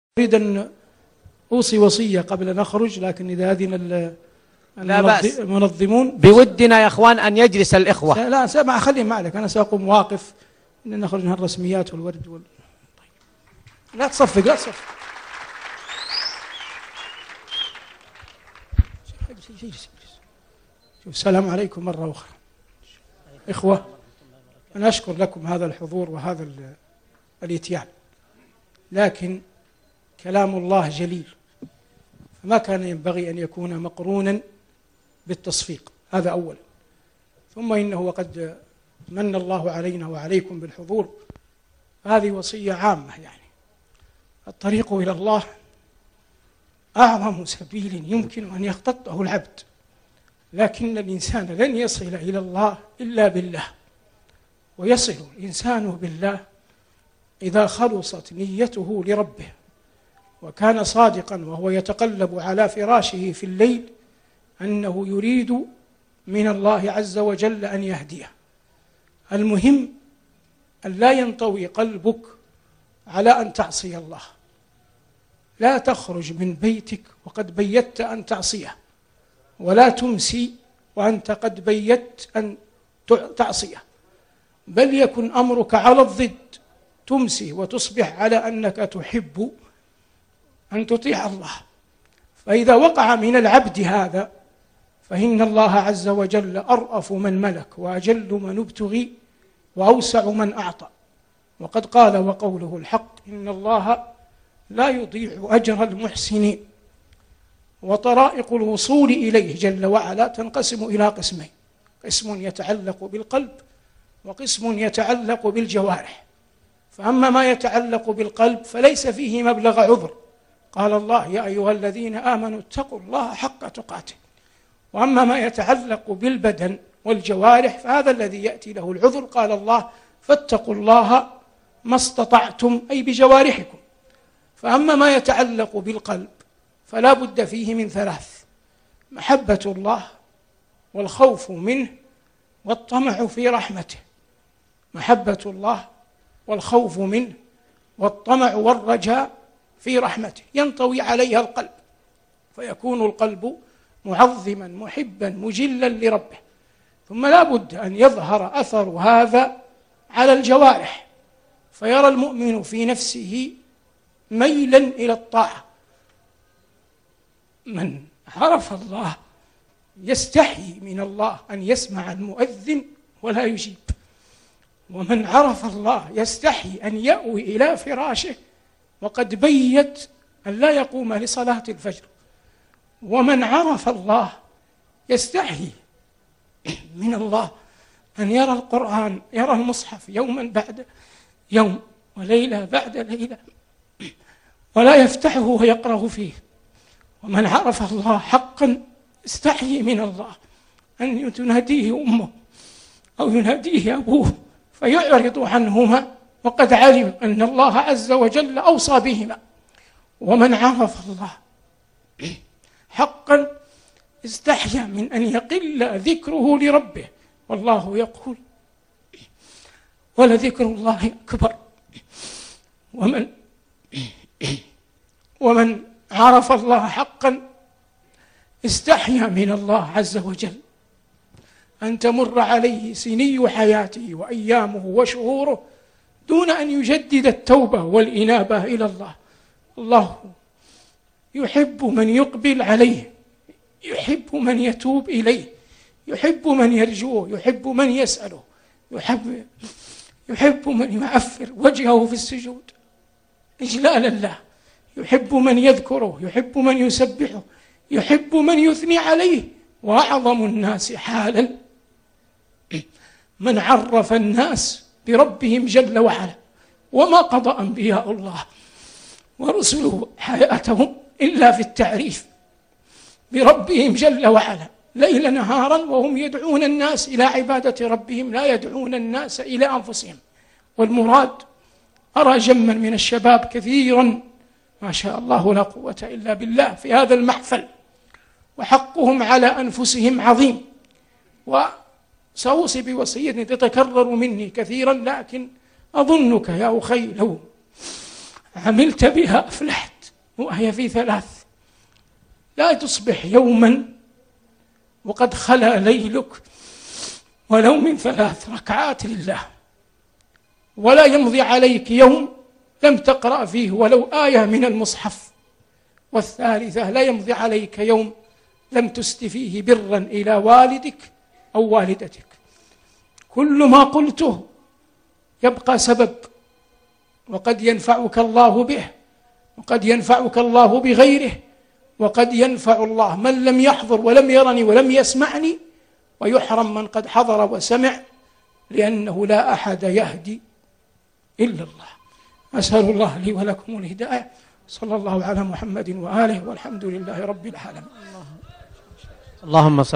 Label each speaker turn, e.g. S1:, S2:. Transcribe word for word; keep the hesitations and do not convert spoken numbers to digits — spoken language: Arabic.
S1: أريد أن أوصي وصية قبل أن أخرج، لكن إذا أذن المنظمون
S2: بودنا يا أخوان أن يجلس الإخوة.
S1: لا سامع، خليهم معك، أنا سأقوم واقف إن نخرج من الرسميات والورد وال... لا تصفق لا تصفق. السلام عليكم مرة أخرى. إخوة، أنا أشكر لكم هذا الحضور وهذا الإتيان، لكن كلام الله جليل، فما كان ينبغي أن يكون مقرونا بالتصفيق، هذا أولا. ثم إنه وقد من الله علينا وعليكم بالحضور، هذه وصية عامة. يعني الطريق إلى الله أعظم سبيل يمكن أن يخططه العبد، لكن الإنسان لن يصل إلى الله إلا بالله، ويصل الإنسان بالله إذا خلصت نيته لربه وكان صادقا وهو يتقلب على فراشه في الليل أنه يريد من الله عز وجل أن يهديه. المهم أن لا ينطوي قلبك على أن تعصي الله. لا تخرج من بيتك وقد بيت أن تعصيه، ولا تمسي وأنت قد بيت أن تعصيه، بل يكن أمرك على الضد، تمسي وتصبح على أنك تحب أن تطيع الله. فإذا وقع من العبد هذا فإن الله عز وجل أرأف من ملك، وأجل من ابتغي، وأوسع من أعطى. وقد قال وقوله الحق: إن الله لا يضيع أجر المحسنين. وطرائق الوصول إليه جل وعلا تنقسم إلى قسمين: قسم يتعلق بالقلب، وقسم يتعلق بالجوارح. فأما ما يتعلق بالقلب فليس فيه مبلغ عذر، قال الله: يا أيها الذين آمنوا اتقوا الله حق تقاته. وأما ما يتعلق بالبدن والجوارح فهذا الذي يأتي له العذر، قال الله: فاتقوا الله ما استطعتم، أي بجوارحكم. فأما ما يتعلق بالقلب فلا بد فيه من ثلاث: محبة الله، والخوف منه، والطمع في رحمته. محبة الله والخوف منه والطمع والرجاء في رحمته، ينطوي عليها القلب، فيكون القلب معظما محبا مجلا لربه. ثم لا بد أن يظهر أثر هذا على الجوارح، فيرى المؤمن في نفسه ميلا إلى الطاعة. من عرف الله يستحي من الله أن يسمع المؤذن ولا يجيب، ومن عرف الله يستحي أن يأوي إلى فراشه وقد بيت أن لا يقوم لصلاة الفجر. ومن عرف الله يستحي من الله أن يرى القرآن، يرى المصحف يوما بعد يوم وليلة بعد ليلة ولا يفتحه ويقرأ فيه. ومن عرف الله حقا استحي من الله أن تناديه أمه أو يناديه أبوه فيعرض عنهما وقد علم أن الله عز وجل أوصى بهما. ومن عرف الله حقا استحيا من أن يقل ذكره لربه، والله يقول: ولذكر الله أكبر. ومن ومن عرف الله حقا استحيا من الله عز وجل أن تمر عليه سني حياته وأيامه وشهوره دون أن يجدد التوبة والإنابة إلى الله. الله يحب من يقبل عليه، يحب من يتوب إليه، يحب من يرجوه، يحب من يسأله، يحب, يحب من يعفر وجهه في السجود إجلالا له، يحب من يذكره، يحب من يسبحه، يحب من يثني عليه. وأعظم الناس حالا من عرف الناس بربهم جل وعلا. وما قضى أنبياء الله ورسله حياتهم إلا في التعريف بربهم جل وعلا ليل نهارا، وهم يدعون الناس إلى عبادة ربهم، لا يدعون الناس إلى أنفسهم. والمراد، أرى جما من الشباب كثيرا ما شاء الله لا قوة إلا بالله في هذا المحفل، وحقهم على أنفسهم عظيم. وسأوصي بوصية تتكرر مني كثيرا، لكن أظنك يا أخي لو عملت بها أفلحت. وهي في ثلاث. لا تصبح يوما وقد خلا ليلك ولو من ثلاث ركعات لله، ولا يمضي عليك يوم لم تقرأ فيه ولو آية من المصحف. والثالثة لا يمضي عليك يوم لم تسد فيه برا إلى والدك أو والدتك. كل ما قلته يبقى سبب، وقد ينفعك الله به، وقد ينفعك الله بغيره، وقد ينفع الله من لم يحضر ولم يرني ولم يسمعني، ويحرم من قد حضر وسمع، لأنه لا أحد يهدي إلا الله. أسأل الله لي ولكم الهداية. صلى الله على محمد وآله، والحمد لله رب العالمين.
S2: اللهم صل